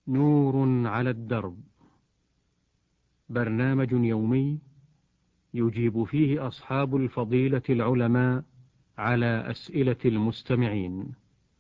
نور على الدرب، برنامج يومي يجيب فيه أصحاب الفضيلة العلماء على أسئلة المستمعين.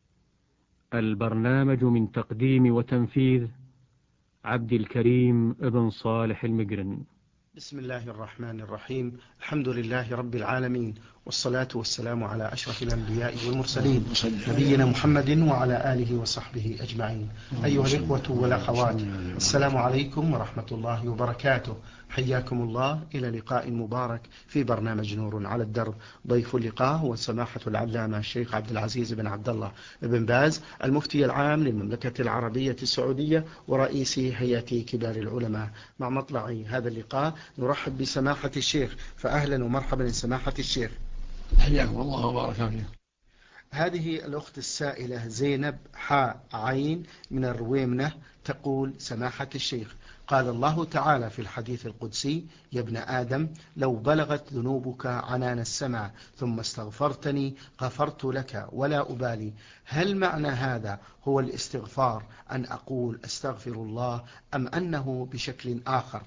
البرنامج من تقديم وتنفيذ عبد الكريم ابن صالح المقرن. بسم الله الرحمن الرحيم. الحمد لله رب العالمين، والصلاة والسلام على أشرف الأنبياء والمرسلين نبينا محمد وعلى آله وصحبه أجمعين. أيها الإخوة والأخوات، السلام عليكم ورحمة الله وبركاته. حياكم الله إلى لقاء مبارك في برنامج نور على الدرب. ضيف اللقاء هو سماحة العلامة الشيخ عبد العزيز بن عبد الله بن باز، المفتي العام للمملكة العربية السعودية ورئيس هيئة كبار العلماء. مع مطلع هذا اللقاء نرحب بسماحة الشيخ، فأهلا ومرحبا سماحة الشيخ. حياكم الله وبارك فيكم. هذه الأخت السائلة زينب عين من الرويمنة تقول: سماحة الشيخ، قال الله تعالى في الحديث القدسي: يا ابن آدم لو بلغت ذنوبك عنان السماء ثم استغفرتني غفرت لك ولا أبالي. هل معنى هذا هو الاستغفار أن أقول أستغفر الله، أم أنه بشكل آخر؟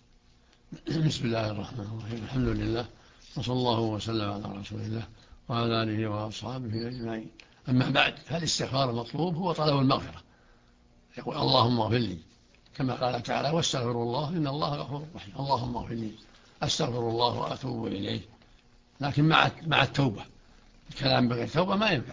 بسم الله الرحمن الرحيم. الحمد لله، وصلى الله وسلم على رسول الله وعلى آله وأصحابه أجمعين. أما بعد، فالاستغفار المطلوب هو طلب المغفرة. يقول اللهم اغفر لي، كما قال تعالى: واستغفروا الله إن الله غفور رحيم. اللهم اغفر لي، أستغفر الله وأتوب إليه. لكن مع التوبة. الكلام بغير توبة ما ينفع،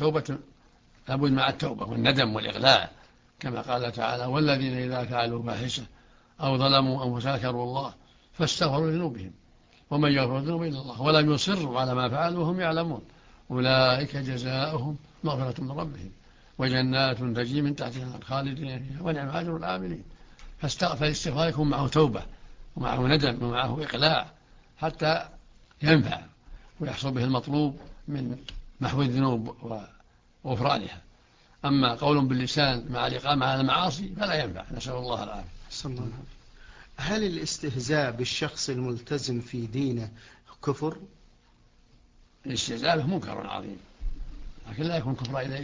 لابد مع التوبة والندم والإغلاء، كما قال تعالى: والذين إذا فعلوا فاحشة أو ظلموا أنفسهم ذكروا الله فاستغفروا لذنوبهم ومن يغفر الذنوب إلا الله ولم يصروا على ما فعلوا وهم يعلمون أولئك جزاؤهم مغفرة من ربهم وجنات تجري من تحتها الأنهار خالدين فيها ونعم أجر العاملين. فالاستغفار يكون معه توبة ومعه ندم ومعه إقلاع حتى ينفع ويحصل به المطلوب من محو الذنوب وغفرانها. أما قول باللسان مع الإقامة على المعاصي فلا ينفع، نسأل الله العافية. هل الاستهزاء بالشخص الملتزم في دينه كفر؟ الاستهزاء به منكر عظيم، لكن لا يكون كفر إذا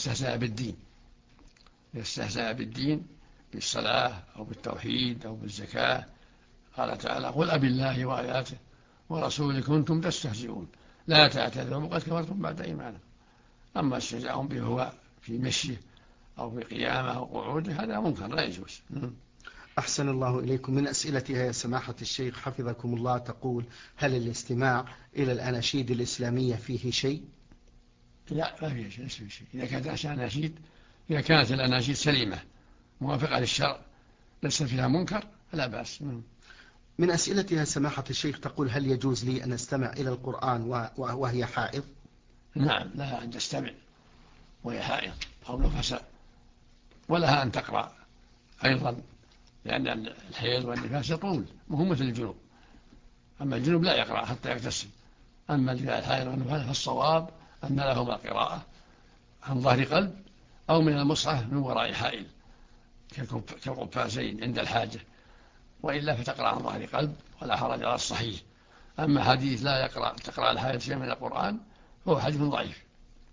يستهزأ بالدين بالصلاة أو بالتوحيد أو بالزكاة. قال تعالى: قل أبالله وآياته ورسوله كنتم تستهزئون لا تعتذروا قد كفرتم بعد إيمانكم. أما استهزاء به هو في مشيه أو في قيامه أو قعوده هذا منكر لا يجوز. أحسن الله إليكم. من أسئلتها يا سماحة الشيخ حفظكم الله تقول: هل الاستماع إلى الأناشيد الإسلامية فيه شيء؟ لا، ما فيه شيء. إذا كانت الأناشيد سليمة موافقة للشرع ليس فيها منكر فلا بأس. من أسئلتها سماحة الشيخ تقول: هل يجوز لي أن أستمع إلى القرآن وهي حائض؟ نعم، لها أن تستمع وهي حائض أو نفساء، ولها أن تقرأ أيضا، لأن الحيض والنفاس يطول وهو مثل الجنوب. أما الجنوب لا يقرأ حتى يغتسل. أما الحيض والنفاس فالصواب أن لهما قراءة عن ظهر قلب أو من المصحف من وراء حائل كالقفازين عند الحاجة، وإلا فتقرأ عن ظهر قلب ولا حرج على الصحيح. أما حديث لا تقرأ الحائض شيئا من القرآن فهو حديث ضعيف.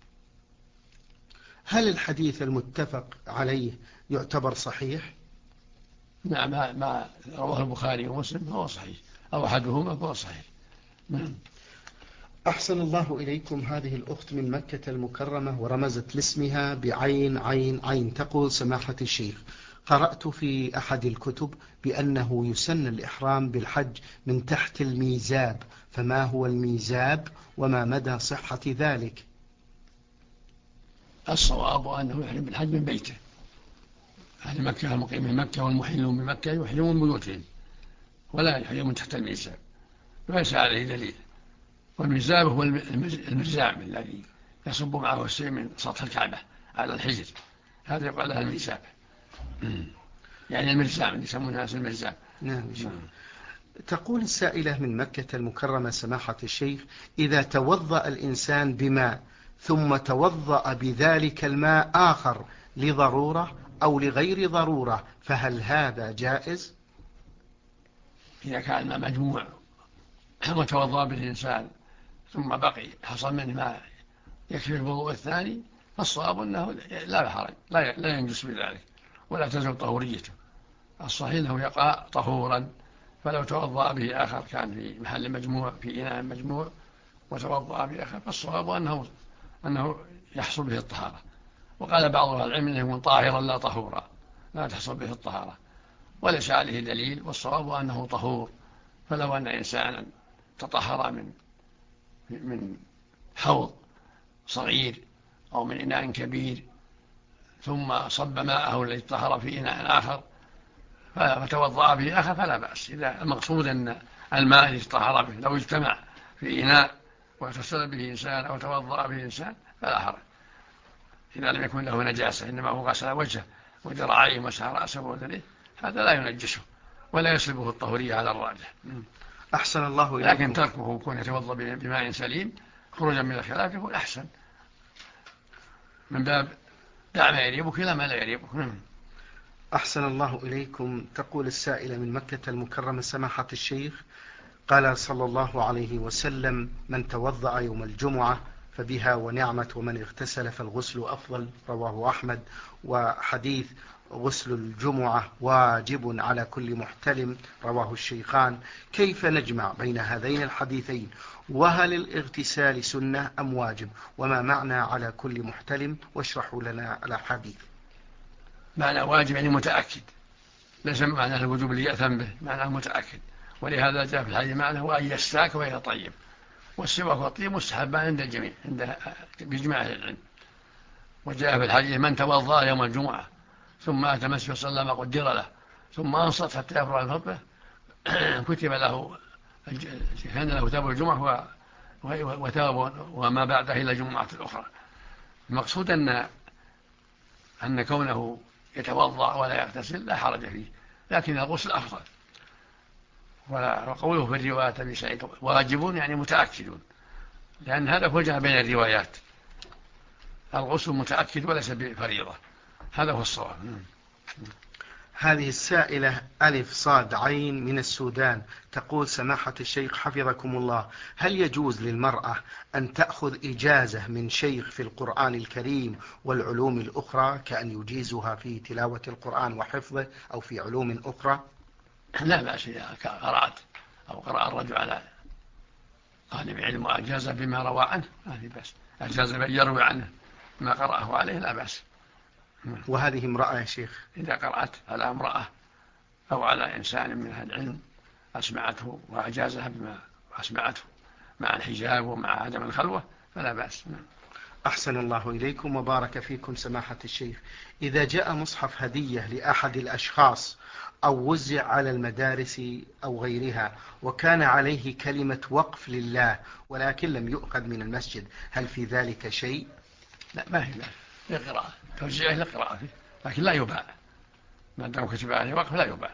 هل الحديث المتفق عليه يعتبر صحيح؟ نعم، ما رواه البخاري ومسلم فهو صحيح، أو أحدهما فهو صحيح. أحسن الله إليكم. هذه الأخت من مكة المكرمة ورمزت لاسمها بعين عين عين تقول: سماحة الشيخ، قرأت في أحد الكتب بأنه يسن الإحرام بالحج من تحت الميزاب، فما هو الميزاب وما مدى صحة ذلك؟ الصواب أنه يحرم بالحج من بيته. أهل مكة المقيم من مكة والمحلون من مكة يحرمون من بيوتهم ولا يحرمون تحت الميزاب، ليس عليه دليل. والميزاب هو المرزام الذي يصب معه الشيء من سطح الكعبة على الحجر، هذا يقال لها الميزاب. يعني المرزام اللي يسمونها ناس المرزام. نعم. تقول السائلة من مكة المكرمة: سماحة الشيخ، إذا توضأ الإنسان بماء ثم توضأ بذلك الماء آخر لضرورة أو لغير ضرورة، فهل هذا جائز؟ إذا كان الماء مجموع وتوضأ به الإنسان ثم بقي حصل منه ما يكفي الوضوء الثاني، فالصواب أنه لا حرج، لا ينجس بذلك، ولا تزول طهوريته. الصحيح أنه يقع طهورا، فلو توضأ به آخر كان في محل مجموع في إناء مجموع وتوضأ به آخر، فالصواب أنه يحصل به الطهارة. وقال بعض أهل العلم أنه يكون طاهرا لا طهورا، لا تحصل به الطهارة، وليس عليه دليل، والصواب أنه طهور. فلو أن إنسانا تطهر من حوض صغير أو من إناء كبير ثم صب ماءه الذي طهر في إناء آخر فتوضأ به آخر فلا بأس، إذا المقصود أن الماء الذي طهر به لو اجتمع في إناء واغتسل به إنسان أو توضأ به إنسان فلا حرج، إذا لم يكن له نجاسة، إنما هو غسل وجهه وذراعيه ومسح رأسه وذريه، هذا لا ينجسه ولا يسلبه الطهورية على الراجح. أحسن الله إليكم. لكن تركه كون يتوضأ بماء سليم خروجا من الخلاف يكون أحسن، من باب دع ما يريبك إلى ما لا يريبك. أحسن الله إليكم. تقول السائلة من مكة المكرمة: سماحة الشيخ، قال صلى الله عليه وسلم: من توضأ يوم الجمعة فبها ونعمت، ومن اغتسل فالغسل أفضل، رواه أحمد. وحديث غسل الجمعة واجب على كل محتلم، رواه الشيخان. كيف نجمع بين هذين الحديثين؟ وهل الاغتسال سنة أم واجب؟ وما معنى على كل محتلم؟ واشرحوا لنا الأحاديث. معنى واجب يعني متأكد، ليس معنى الوجوب اللي يأثم به، معنى متأكد. ولهذا جاء في الحديث معنى هو أن يستاك ويتطيب، والسواك والطيب مستحبان عند الجميع بإجماع أهل العلم. وجاء في الحديث: من توضأ يوم الجمعة ثم أتى مسجد وصلى ما قدر له ثم أنصت حتى يفرغ من فضله كتب له كان له ثواب الجمعة وثواب وما بعده إلى جمعة الأخرى. المقصود أن كونه يتوضأ ولا يغتسل لا حرج فيه، لكن الغسل أفضل. وقوله في الرواية أبي سعيد واجب يعني متأكدون، لأن هذا هو جاء بين الروايات، الغسل متأكد وليس بفريضة، هذا هو الصواب. هذه السائلة ألف صاد عين من السودان تقول: سماحة الشيخ حفظكم الله، هل يجوز للمرأة أن تأخذ إجازة من شيخ في القرآن الكريم والعلوم الأخرى، كأن يجيزها في تلاوة القرآن وحفظه أو في علوم أخرى؟ لا بأس إذا قرأت أو قرأ الرجل على طالب علم وأجاز بما روى عنه ما في بأس، أجاز بأن يروي عنه ما قرأه عليه لا بأس. وهذه امرأة يا شيخ؟ إذا قرأت على امرأة أو على إنسان من أهل العلم أسمعته وأجازها بما أسمعته مع الحجاب ومع عدم الخلوة فلا بأس. أحسن الله إليكم وبارك فيكم سماحة الشيخ. إذا جاء مصحف هدية لأحد الأشخاص أو وزع على المدارس أو غيرها وكان عليه كلمة وقف لله ولكن لم يؤخذ من المسجد، هل في ذلك شيء؟ لا ما في لقراءة، توزيعه لقراءة فيه، لكن لا يباع ما دام كتب عليه وقف لا يباع.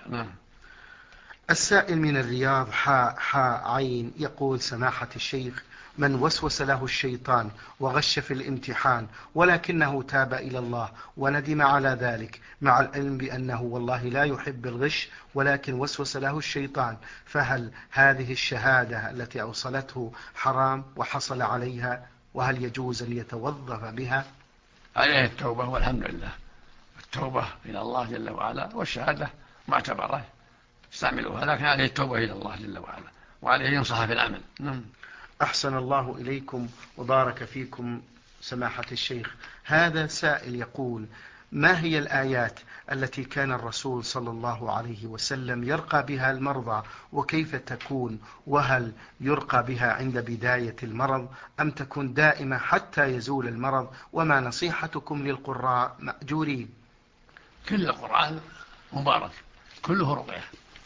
السائل من الرياض حاء عين يقول: سماحة الشيخ، من وسوس له الشيطان وغش في الامتحان ولكنه تاب إلى الله وندم على ذلك مع العلم بأنه والله لا يحب الغش ولكن وسوس له الشيطان، فهل هذه الشهادة التي أوصلته حرام وحصل عليها؟ وهل يجوز أن يتوظف بها؟ عليه التوبة والحمد لله، التوبة إلى الله جل وعلا، والشهادة معتبرة استعملوها، لكن عليه التوبة إلى الله جل وعلا وعليه ينصح في العمل. أحسن الله إليكم وبارك فيكم سماحة الشيخ. هذا سائل يقول: ما هي الآيات التي كان الرسول صلى الله عليه وسلم يرقى بها المرضى، وكيف تكون؟ وهل يرقى بها عند بداية المرض أم تكون دائمة حتى يزول المرض؟ وما نصيحتكم للقراء مأجورين؟ كل القرآن مبارك كله رقية،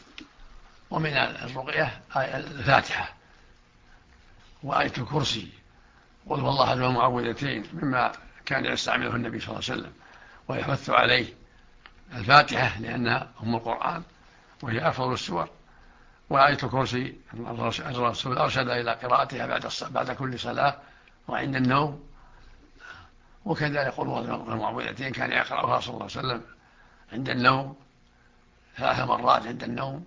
ومن الرقية الفاتحة وآية الكرسي قل هو الله أحد والمعوذتين، مما كان يستعمله النبي صلى الله عليه وسلم ويحث عليه. الفاتحة لأنها أم القرآن وهي أفضل السور، وآية الكرسي الرسول أرشد إلى قراءتها بعد كل صلاة وعند النوم، وكذلك يقول هو المعوذتين كان يقرأها صلى الله عليه وسلم عند النوم 3 مرات عند النوم،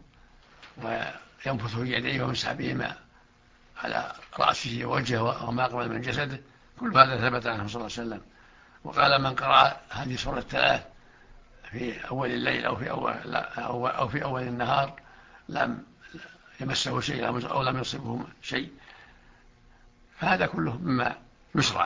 وينفث في يديه ويمسح بهما على رأسه ووجهه وما قبل من جسده، كل هذا ثبت عنه صلى الله عليه وسلم. وقال: من قرأ هذه سورة 3 في أول الليل أو في أول النهار لم يمسه شيء أو لم يصبه شيء، فهذا كله مما يشرع.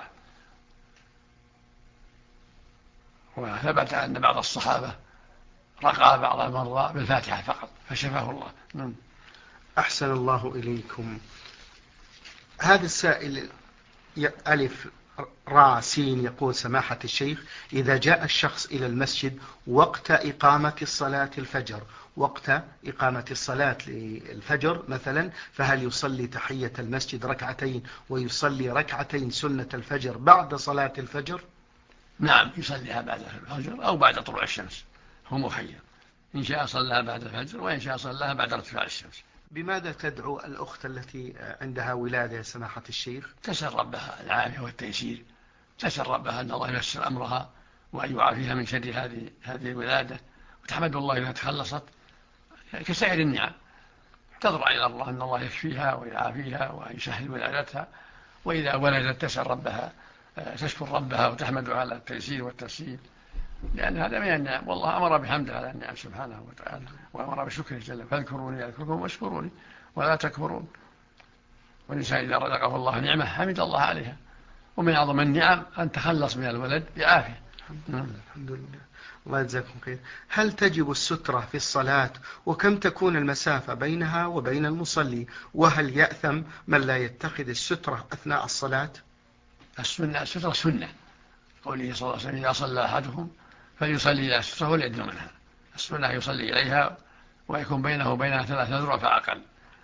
وثبت أن بعض الصحابة رقى بعض المرضى بالفاتحة فقط فشفاه الله. أحسن الله إليكم. هذا السائل ألف را سين يقول: سماحة الشيخ، إذا جاء الشخص إلى المسجد وقت إقامة الصلاة الفجر، وقت إقامة الصلاة الفجر مثلا، فهل يصلي تحية المسجد ركعتين ويصلي ركعتين سنة الفجر بعد صلاة الفجر؟ نعم، يصليها بعد الفجر أو بعد طلوع الشمس، هو مخير، إن شاء صلىها بعد الفجر وإن شاء صلىها بعد ارتفاع الشمس. بماذا تدعو الأخت التي عندها ولادة يا سماحة الشيخ؟ تسأل ربها العافية والتيسير، تسأل ربها أن الله ييسر أمرها وأن يعافيها من شر هذه الولادة، وتحمد الله إذا تخلصت كسائر النعم، تضرع إلى الله أن الله يكفيها ويعافيها وأن يسهل ولادتها. وإذا ولدت تسأل ربها، تشكر ربها وتحمد على التيسير والتسهيل، لأن هذا من النعم، والله أمر بحمده على النعم سبحانه وتعالى، وأمر بشكره جل: فاذكروني أذكركم واشكروني ولا تكفرون. والإنسان إذا رزقه الله نعمة حمد الله عليها، ومن أعظم النعم أن تخلص من الولد بعافية. الحمد لله. الله يجزاكم خير. هل تجب السترة في الصلاة؟ وكم تكون المسافة بينها وبين المصلي؟ وهل يأثم من لا يتخذ السترة أثناء الصلاة؟ السترة سنة، قوله صلى الله عليه وسلم: إذا صلى أحدكم فليصلي إلى السترة وليدنو منها. السنة يصلي إليها ويكون بينه وبينها 3 ذرع فأقل،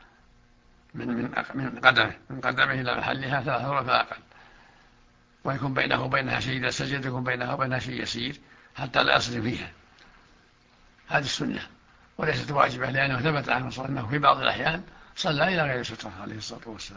من قدمه إلى محلها 3 ذرع فأقل، ويكون بينه وبينها شيء، إذا سجد يكون بينه وبينها شيء يسير حتى لا يصل فيها. هذه السنة وليست واجبة، لأنه ثبت عنه صلى الله عليه وسلم في بعض الأحيان صلى إلى غير سترة عليه الصلاة والسلام.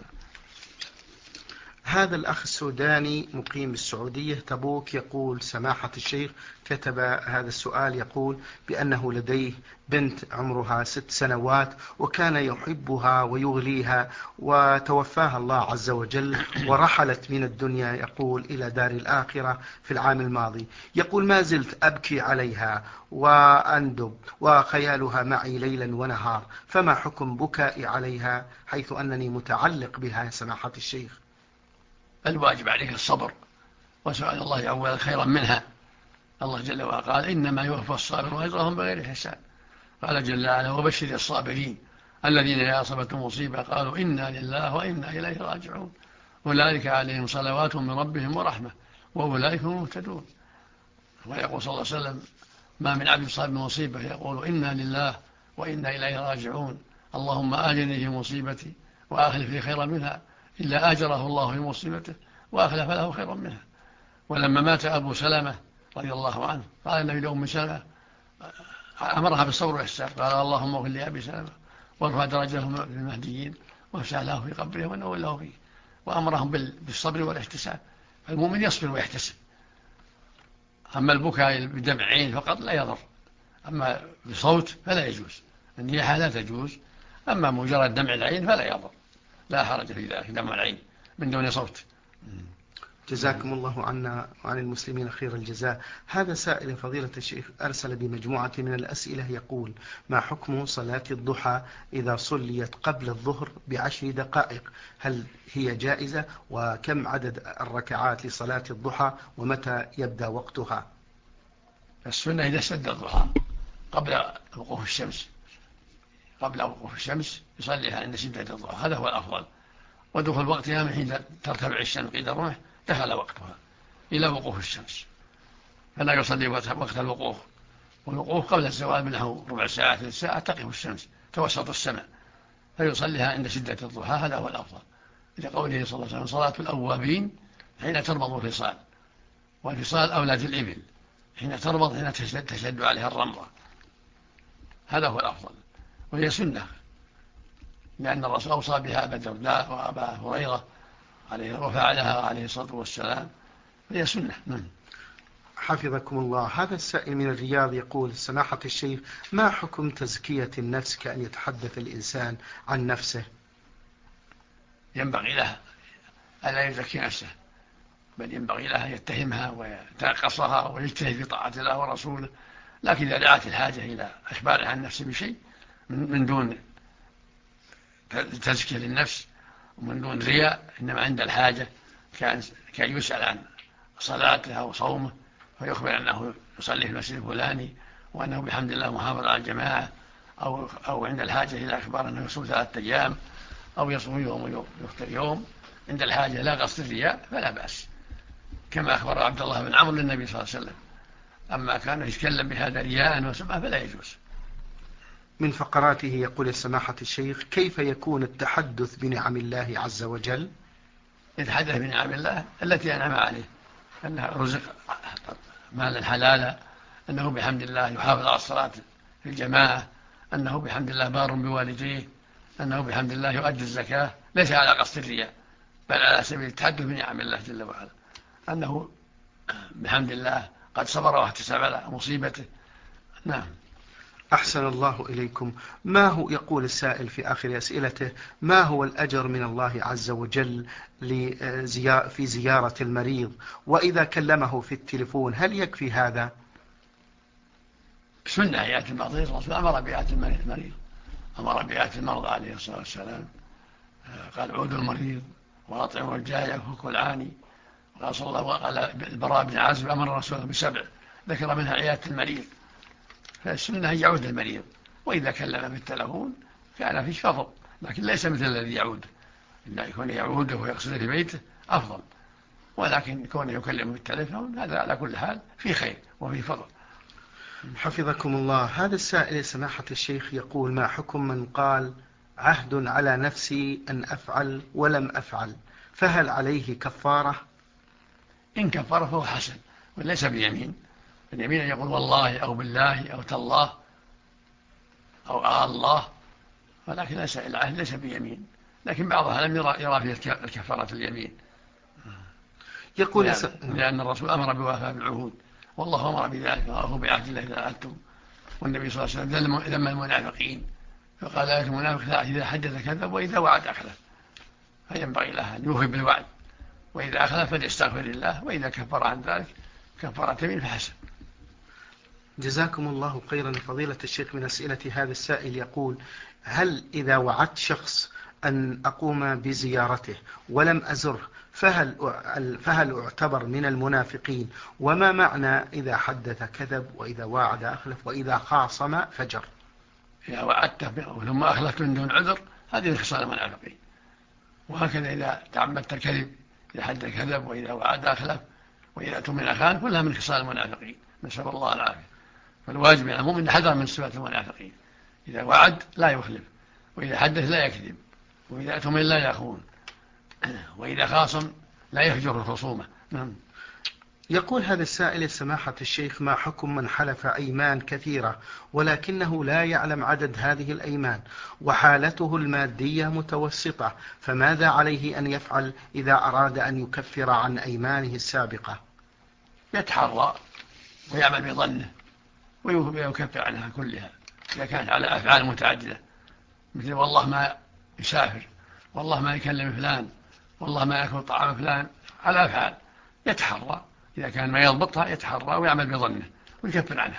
هذا الأخ السوداني مقيم بالسعودية تبوك يقول: سماحة الشيخ، كتب هذا السؤال يقول بأنه لديه بنت عمرها 6 سنوات وكان يحبها ويغليها، وتوفاها الله عز وجل ورحلت من الدنيا يقول إلى دار الآخرة في العام الماضي. يقول: ما زلت أبكي عليها وأندب وخيالها معي ليلا ونهار، فما حكم بكائي عليها حيث أنني متعلق بها يا سماحة الشيخ؟ الواجب عليك الصبر وسؤال الله يعوض خيرا منها. الله جل وعلا قال: إنما يوفى الصابرون أجرهم بغير حساب. قال جل وعلا: وبشر الصابرين الذين إذا أصابتهم مصيبة قالوا إنا لله وإنا إليه راجعون أولئك عليهم صلوات من ربهم ورحمة وأولئك هم المهتدون. ويقول صلى الله عليه وسلم: ما من عبد صاب بمصيبة يقول إنا لله وإنا إليه راجعون اللهم آجرني في مصيبتي وأخلف لي خيرا منها إلا آجره الله في مصيبته وأخلف له خيرا منها. ولما مات أبو سلمة رضي الله عنه قال النبي لأم سلمة، أمرها بالصبر والإحسان، قال: اللهم اغفر لأبي سلمة وارفع درجته في المهديين وافسح له في قبره ونور له فيه. وأمرهم بالصبر والاحتساب، المؤمن يصبر ويحتسب. أما البكاء بدمع عين فقط لا يضر، أما بصوت فلا يجوز، النياحة لا تجوز، أما مجرد دمع العين فلا يضر، لا حرج في ذلك، دمع العين من دون صوت. جزاكم الله عنا وعن المسلمين خير الجزاء. هذا سائل فضيلة الشيخ أرسل بمجموعة من الأسئلة يقول: ما حكم صلاة الضحى إذا صليت قبل الظهر ب10 دقائق؟ هل هي جائزة؟ وكم عدد الركعات لصلاة الضحى؟ ومتى يبدأ وقتها؟ السنة إذا اشتد الضحى قبل وقوف الشمس يصليها عند شدة الضحى، هذا هو الأفضل. ودخول وقتها من حين ترتفع الشمس قيد الرمح دخل وقتها إلى وقوف الشمس، فلا يصلي وقت الوقوف، والوقوف قبل الزوال منه ربع ساعة 3 ساعة تقف الشمس توسط السماء، فيصليها عند شدة الضحى، هذا هو الأفضل. لقوله صلى الله عليه وسلم: صلاة الأوابين حين ترمض الفصال، والفصال أولاد الإبل، حين ترمض حين تشد عليها الرمضة، هذا هو الأفضل. وهي سنة، لأن الرسول أوصى بها أبا الدرداء وأبا هريرة وفعلها عليه الصلاة والسلام، فهي سنة. حفظكم الله. هذا السائل من الرياض يقول: سماحة الشيخ، ما حكم تزكية النفس كأن يتحدث الإنسان عن نفسه؟ ينبغي له ألا يزكي نفسه، بل ينبغي له أن يتهمها ويتنقصها ويجتهد في طاعة الله ورسوله لكن إذا دعت الحاجة إلى إخباره عن نفسه بشيء من دون تزكية للنفس ومن دون رياء، إنما عند الحاجة كان يسأل عن صلاته أو صومه فيخبر أنه يصلي في المسجد الفلاني وأنه بحمد الله محافظ على الجماعة، أو عند الحاجة إلى إخبار أنه يصوم 3 أيام أو يصوم يوم ويفطر يوم، عند الحاجة لا قصد الرياء فلا بأس، كما أخبر عبد الله بن عمرو للنبي صلى الله عليه وسلم. أما كان يتكلم بهذا رياء وسمعة فلا يجوز. من فقراته يقول سماحة الشيخ: كيف يكون التحدث بنعم الله عز وجل؟ يتحدث بنعم الله التي أنعم عليه، أنه رزق مالا حلالا، أنه بحمد الله يحافظ على الصلاة في الجماعة، أنه بحمد الله بار بوالديه، أنه بحمد الله يؤدي الزكاة، ليس على قصد الرياء بل على سبيل التحدث بنعم الله جل وعلا، أنه بحمد الله قد صبر واحتسب على مصيبته. نعم. أحسن الله إليكم. ما هو، يقول السائل في آخر أسئلته: ما هو الأجر من الله عز وجل في زيارة المريض؟ وإذا كلمه في التلفون هل يكفي هذا؟ سنة يأتي المريض، الرسول أمر بيات المريض، أمر بيات المرضى عليه الصلاة والسلام، قال: عودوا المريض وأطعموا الجائع وفكوا العاني. وقال صلى الله عليه وسلم: البراء بن عازب أمر الرسول ب7 ذكر منها عيادة المريض، فالسنة أن يعود المريض، وإذا كلم بالتلفون كان فيه فضل، لكن ليس مثل الذي يعود، إلا يكون يعوده ويقصده في بيته أفضل، ولكن كونه يكلم بالتلفون هذا على كل حال في خير وفي فضل. حفظكم الله. هذا السائل سماحة الشيخ يقول: ما حكم من قال عهد على نفسي أن أفعل ولم أفعل، فهل عليه كفارة؟ إن كفر فهو حسن وليس بيمين، اليمين أن يقول والله أو بالله أو تالله أو الله، ولكن العهد ليس بيمين، لكن بعضها لم يرى فيه الكفارة اليمين، يقول لأن الرسول أمر بوفاء بالعهود، والله أمر بذلك: وأوفوا بعهد الله إذا عهدتم. والنبي صلى الله عليه وسلم ذم المنافقين فقال: آية المنافق إذا حدث كذب وإذا وعد أخلف، فينبغي له أن يوفي بالوعد، وإذا أخلف فليستغفر الله، وإذا كفر عن ذلك كفارة يمين فحسن. جزاكم الله خيرا فضيلة الشيخ. من أسئلة هذا السائل يقول: هل إذا وعدت شخص أن أقوم بزيارته ولم أزره فهل أعتبر من المنافقين؟ وما معنى إذا حدث كذب وإذا واعد أخلف وإذا خاصم فجر؟ إذا وعدت ثم أخلفت من دون عذر هذه من خصال المنافقين، وهكذا إذا تعمدت الكذب، إذا حدث كذب وإذا وعد أخلف وإذا أتمنى خان، كلها من خصال المنافقين، نسأل الله العافية. فالواجب على المؤمن حذر من صفات المنافقين: إذا وعد لا يخلف، وإذا حدث لا يكذب، وإذا أتمنى لا يخون، وإذا خاصم لا يفجر الخصومة. يقول هذا السائل: سماحة الشيخ، ما حكم من حلف أيمان كثيرة ولكنه لا يعلم عدد هذه الأيمان وحالته المادية متوسطة، فماذا عليه أن يفعل إذا أراد أن يكفر عن أيمانه السابقة؟ يتحرى ويعمل بظنه ويكفر عنها كلها إذا كانت على أفعال متعددة، مثل والله ما يسافر، والله ما يكلم فلان، والله ما يأكل طعام فلان، على أفعال يتحرى، إذا كان ما يضبطها يتحرى ويعمل بظنه ويكفر عنها.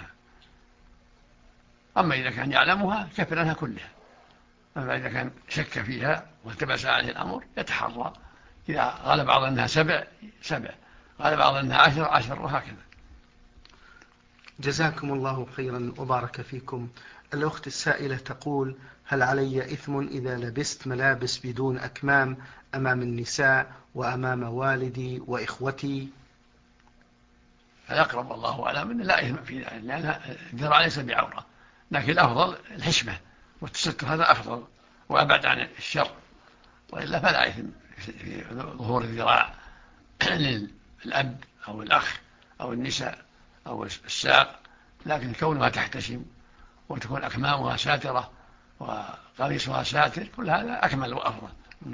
أما إذا كان يعلمها يكفر عنها كلها. أما إذا كان شك فيها والتبس عليه الأمر يتحرى، إذا غلب بعض أنها 7 غلب بعض أنها 10 وهكذا. جزاكم الله خيرا وبارك فيكم. الأخت السائلة تقول: هل علي إثم إذا لبست ملابس بدون أكمام أمام النساء وأمام والدي وإخوتي؟ فيقرب الله أعلم أنه لا إثم في ذلك، لأن الذراع ليس بعورة، لكن الأفضل الحشمة والتستر، هذا أفضل وأبعد عن الشر، وإلا فلا إثم في ظهور الذراع للأب أو الأخ أو النساء أو الساق، لكن كونها تحتشم وتكون أكمامها ساترة وقميصها ساتر، كل هذا أكمل وأفضل.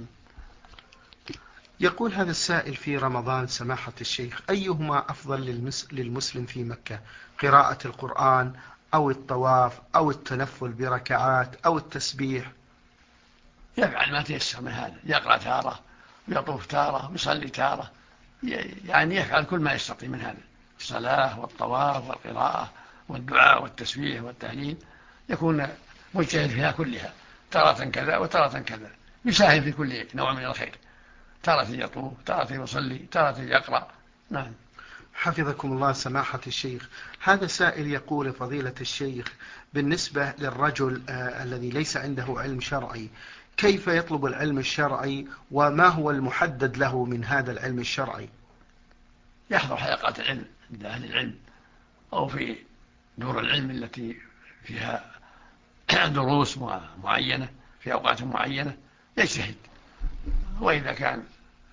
يقول هذا السائل: في رمضان سماحة الشيخ، أيهما أفضل للمسلم في مكة؟ قراءة القرآن أو الطواف أو التنفل بركعات أو التسبيح؟ يفعل ما تيسر من هذا، يقرأ تارة ويطوف تارة ويصلي تارة، يعني يفعل كل ما يستطيع من هذا: الصلاة والطواف والقراءة والدعاء والتسبيح والتهليل يكون مجتهد فيها كلها، تارة كذا وتارة كذا، يساهم في كل نوع من الخير، تارة يطوف، تارة يصلي، تارة يقرأ. نعم. حفظكم الله سماحة الشيخ، هذا سائل يقول: فضيلة الشيخ، بالنسبة للرجل الذي ليس عنده علم شرعي، كيف يطلب العلم الشرعي وما هو المحدد له من هذا العلم الشرعي؟ يحضر حلقات العلم عند أهل العلم أو في دور العلم التي فيها دروس معينة في أوقات معينة يجتهد، وإذا كان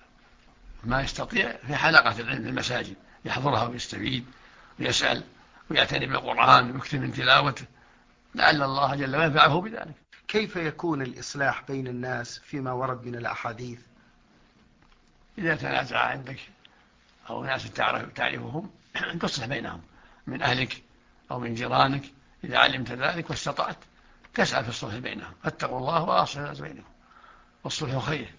ما يستطيع في حلقة العلم في المساجد يحضرها ويستفيد ويسأل ويعتني بالقرآن ويكتب من تلاوته، لعل الله جل وعلا ينفعه بذلك. كيف يكون الإصلاح بين الناس فيما ورد من الأحاديث؟ إذا تنازع عندك أو ناس تعرفهم تصلح بينهم من أهلك أو من جيرانك، إذا علمت ذلك واستطعت تسعى في الصلح بينهم، فاتقوا الله وأصلحوا الناس بينهم، والصلح خير.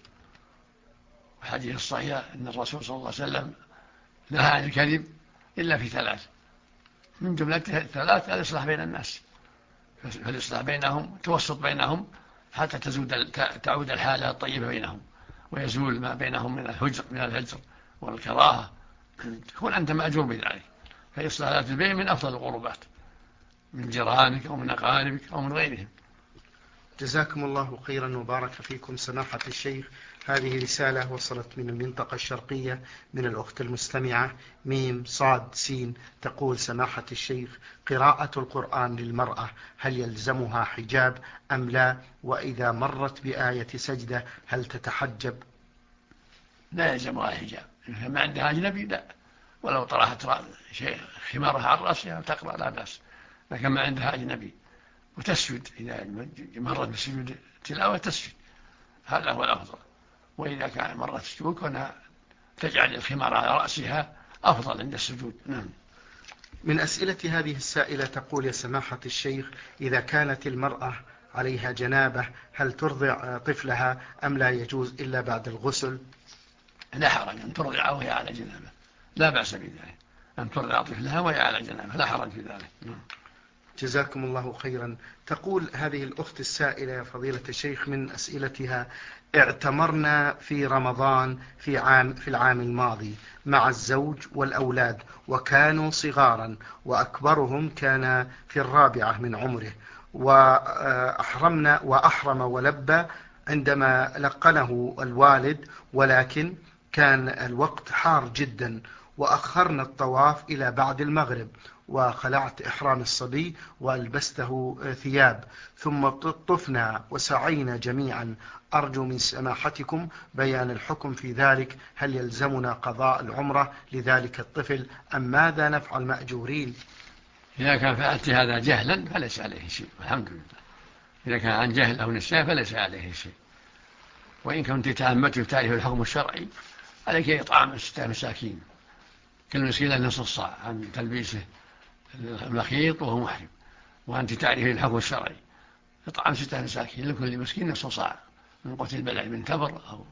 الحديث الصحيح أن الرسول صلى الله عليه وسلم نهى عن الكذب إلا في ثلاث، من جملتها الثلاث الإصلاح بين الناس، فالإصلاح بينهم توسط بينهم حتى تعود الحالة الطيبة بينهم، ويزول ما بينهم من الهجر والكراهة، تكون أنت مأجور بذلك. فإصلاح ذات البين من أفضل القربات من جيرانك أو من أقاربك أو من غيرهم. جزاكم الله خيرا وبارك فيكم سماحة الشيخ. هذه رسالة وصلت من المنطقة الشرقية من الأخت المستمعة ميم صاد سين، تقول: سماحة الشيخ، قراءة القرآن للمرأة هل يلزمها حجاب أم لا؟ وإذا مرت بآية سجدة هل تتحجب؟ لا يلزمها حجاب، ما عندها أجنبي لا، ولو طرحت شيء خمارها على رأسها تقرأ لا بأس، لكن ما عندها أجنبي، وتسجد إذا مرت بسجود تلاوة تسجد، هذا هو الأفضل. وإذا كان مرت السجود كونها تجعل الخمار على رأسها أفضل عند السجود. نعم. من أسئلة هذه السائلة تقول: يا سماحة الشيخ، إذا كانت المرأة عليها جنابة هل ترضع طفلها أم لا يجوز إلا بعد الغسل؟ لا حرج أن ترضع وهي على جنابة، لا بأس بذلك، أن ترضع طفلها وهي على جنابة لا حرج في ذلك. جزاكم الله خيرا. تقول هذه الأخت السائلة: يا فضيلة الشيخ، من أسئلتها: اعتمرنا في رمضان في العام الماضي مع الزوج والأولاد، وكانوا صغارا، وأكبرهم كان في 4 من عمره، وأحرم ولبى عندما لقنه الوالد، ولكن كان الوقت حار جدا، وأخرنا الطواف إلى بعد المغرب، وخلعت إحرام الصبي وألبسته ثياب، ثم طفنا وسعينا جميعا. أرجو من سماحتكم بيان الحكم في ذلك، هل يلزمنا قضاء العمرة لذلك الطفل أم ماذا نفعل مأجورين؟ إذا كان فعلت هذا جهلا فليس عليه شيء، الحمد لله. إذا كان عن جهل أو نسيان فليس عليه شيء. وإن كنت تأملت تعرف الحكم الشرعي عليك إطعام 6 مساكين، كل مسكين نصف صاع عن تلبيسه المخيط وهو محرم، وأنت تعرف الحكم الشرعي، إطعام 6 مساكين لكل مسكين نصف صاع من قوت البلع، من تمر أو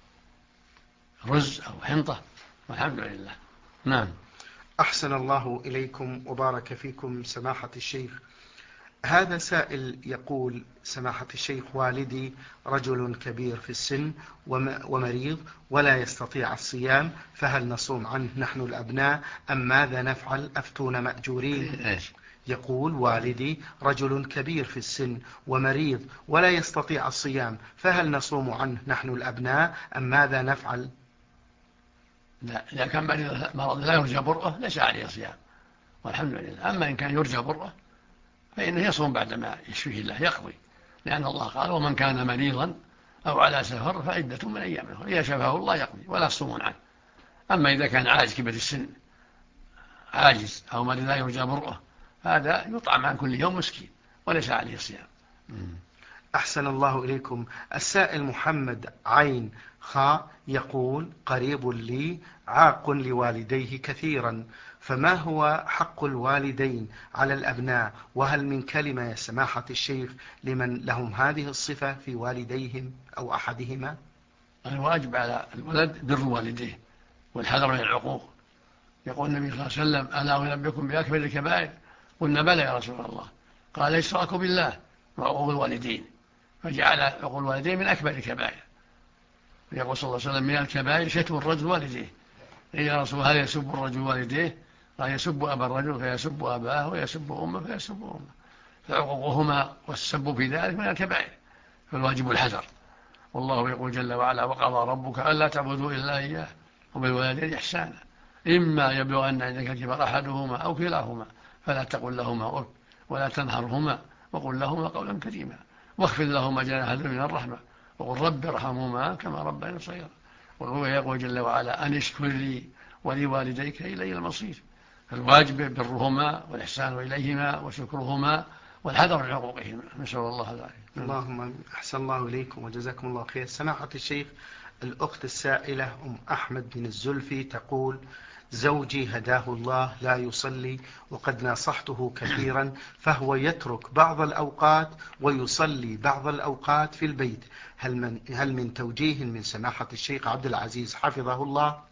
رز أو حنطة، والحمد لله. نعم. أحسن الله إليكم وبارك فيكم سماحة الشيخ. هذا سائل يقول: سماحة الشيخ، والدي رجل كبير في السن ومريض ولا يستطيع الصيام، فهل نصوم عنه نحن الأبناء أم ماذا نفعل؟ أفتون مأجورين. يقول: والدي رجل كبير في السن ومريض ولا يستطيع الصيام، فهل نصوم عنه نحن الأبناء أم ماذا نفعل؟ لا، إذا كان مرض لا يرجى برؤه ليس عليه صيام، والحمد لله. أما إن كان يرجى برؤه فإنه يصوم بعدما يشفيه الله، يقضي، لأن الله قال: ومن كان مريضا أو على سفر فعدة من أيام أخرى، إذا شفاه الله يقضي ولا يصومون عنه. أما إذا كان عاجز كبر السن عاجز أو مريض لا يرجى برؤه، هذا يطعم عن كل يوم مسكين وليس عليه صيام. أحسن الله إليكم. السائل محمد عين خاء يقول: قريب لي عاق لوالديه كثيرا، فما هو حق الوالدين على الأبناء؟ وهل من كلمة يا سماحة الشيخ لمن لهم هذه الصفة في والديهم أو أحدهما؟ الواجب على الولد بر والديه والحذر من العقوق. يقول النبي صلى الله عليه وسلم: ألا أنبئكم بأكبر الكبائر؟ قلنا بلى يا رسول الله. قال اشراك بالله وعقوق الوالدين، فجعل عقوق الوالدين من أكبر الكبائر. يقول صلى الله عليه وسلم من الكبائر شتم الرجل والديه. قيل يا رسول هل يسب الرجل والديه؟ قال يسب أبا الرجل فيسب أباه، ويسب أمه فيسب أمه، فعقوقهما والسب في ذلك من الكبائر، فالواجب الحذر. والله يقول جل وعلا وقضى ربك ألا تعبدوا إلا إياه وبالوالدين إحسانا إما يبلغن عندك الكبر أحدهما أو كلاهما فلا تقل لهما أف ولا تنهرهما وقل لهما قولا كريما واخفض لهما جناح الذل من الرحمة وقل رب ارحمهما كما ربياني صغيرا. ويقول جل وعلا أن اشكر لي ولوالديك إلي المصير. فالواجب برهما والإحسان إليهما وشكرهما والحذر من عقوقهما. نسأل الله العافية. اللهم أحسن الله إليكم وجزاكم الله خير. سماحة الشيخ، الأخت السائلة أم أحمد بن الزلفي تقول: زوجي هداه الله لا يصلي وقد ناصحته كثيرا، فهو يترك بعض الأوقات ويصلي بعض الأوقات في البيت، هل من توجيه من سماحة الشيخ عبد العزيز حفظه الله؟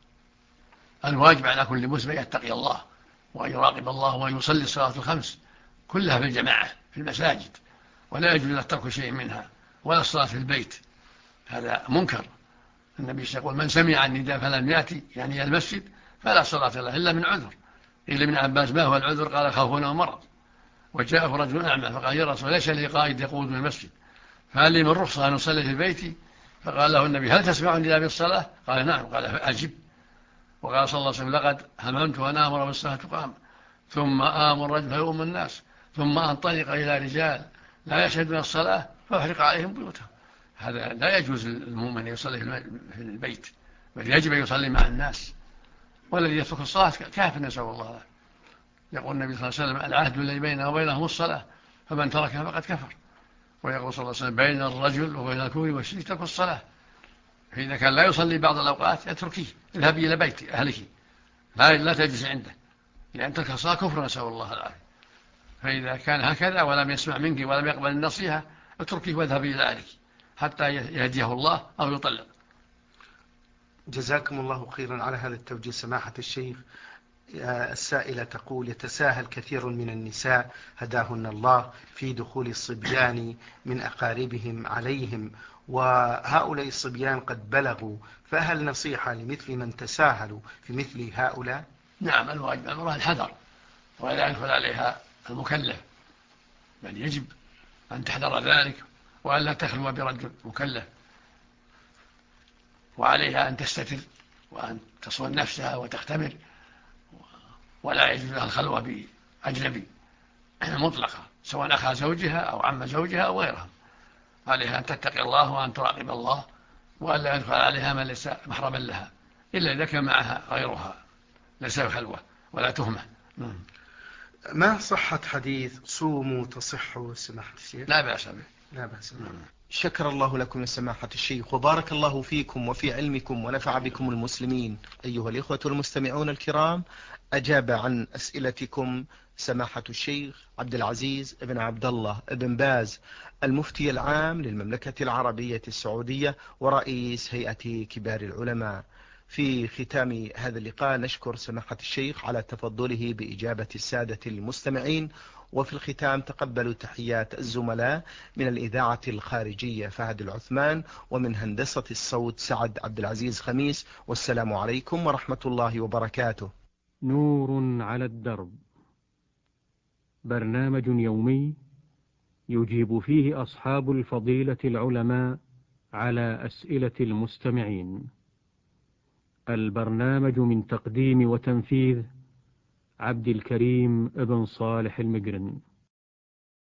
الواجب على كل مسلم يتقي الله وأن يراقب الله وأن يصلي الصلاة الخمس كلها في الجماعة في المساجد، ولا يجوز له ترك شيء منها ولا الصلاة في البيت، هذا منكر. النبي يقول من سمع النداء فلم يأتي يعني المسجد فلا صلاة له إلا من عذر. إلا من عباس ما هو العذر؟ قال خوفنا ومرض. وجاءه رجل أعمى فقال يا رسول ليس لي قائد يقود من المسجد فهل لي من رخصة أن أصلي في بيتي؟ فقال له النبي هل تسمع النداء بالصلاة؟ قال نعم. قال أجب. وقال صلى الله عليه وسلم لقد هممت أن آمر بالصلاة تقام ثم آمر رجل فيؤم الناس ثم أنطلق إلى رجال لا يشهدون الصلاة فأحرق عليهم بيوتهم. هذا لا يجوز للمؤمن يصلي في البيت، بل يجب أن يصلي مع الناس، والذي يترك الصلاة كافر نسأل الله. يقول النبي صلى الله عليه وسلم العهد الذي بيننا وبينهم الصلاة فمن تركها فقد كفر. ويقول صلى الله عليه وسلم بين الرجل وبين الكفر والشرك ترك الصلاة، فإذا كان لا يصلي بعض الأوقات اتركيه، اذهبي إلى بيت أهلك لا تجلس عنده، لأن ترك الصلاة كفر نسأل الله العافية. فإذا كان هكذا ولم يسمع منك ولم يقبل النصيحة اتركيه واذهبي إلى أهلك حتى يهديه الله أو يطلق. جزاكم الله خيرا على هذا التوجيه سماحة الشيخ. السائلة تقول يتساهل كثير من النساء هداهن الله في دخول الصبيان من أقاربهم عليهم، وهؤلاء الصبيان قد بلغوا، فهل نصيحة لمثل من تساهلوا في مثل هؤلاء؟ نعم، الواجب أمرها الحذر ولا يدخل عليها المكلف، بل يجب أن تحذر ذلك وأن لا تخلو برجل مكلف، وعليها أن تستتر وأن تصون نفسها وتختمر، ولا يجوز لها الخلوة بأجنبي مطلقة سواء أخا زوجها أو عم زوجها أو غيرها. عليها أن تتقي الله وأن تراقب الله وأن لا يدخل عليها من ليس محرما لها إلا إذا كان معها غيرها ليس خلوة ولا تهمة. ما صحة حديث صوموا تصحوا سماحة الشيخ؟ لا بأس به. لا بأس به. شكر الله لكم سماحة الشيخ وبارك الله فيكم وفي علمكم ونفع بكم المسلمين. أيها الإخوة المستمعون الكرام، أجاب عن أسئلتكم سماحة الشيخ عبد العزيز بن عبد الله بن باز، المفتي العام للمملكة العربية السعودية ورئيس هيئة كبار العلماء. في ختام هذا اللقاء نشكر سماحة الشيخ على تفضله بإجابة السادة المستمعين، وفي الختام تقبلوا تحيات الزملاء من الإذاعة الخارجية فهد العثمان، ومن هندسة الصوت سعد عبد العزيز خميس، والسلام عليكم ورحمة الله وبركاته. نور على الدرب، برنامج يومي يجيب فيه أصحاب الفضيلة العلماء على أسئلة المستمعين. البرنامج من تقديم وتنفيذ عبد الكريم ابن صالح المقرن.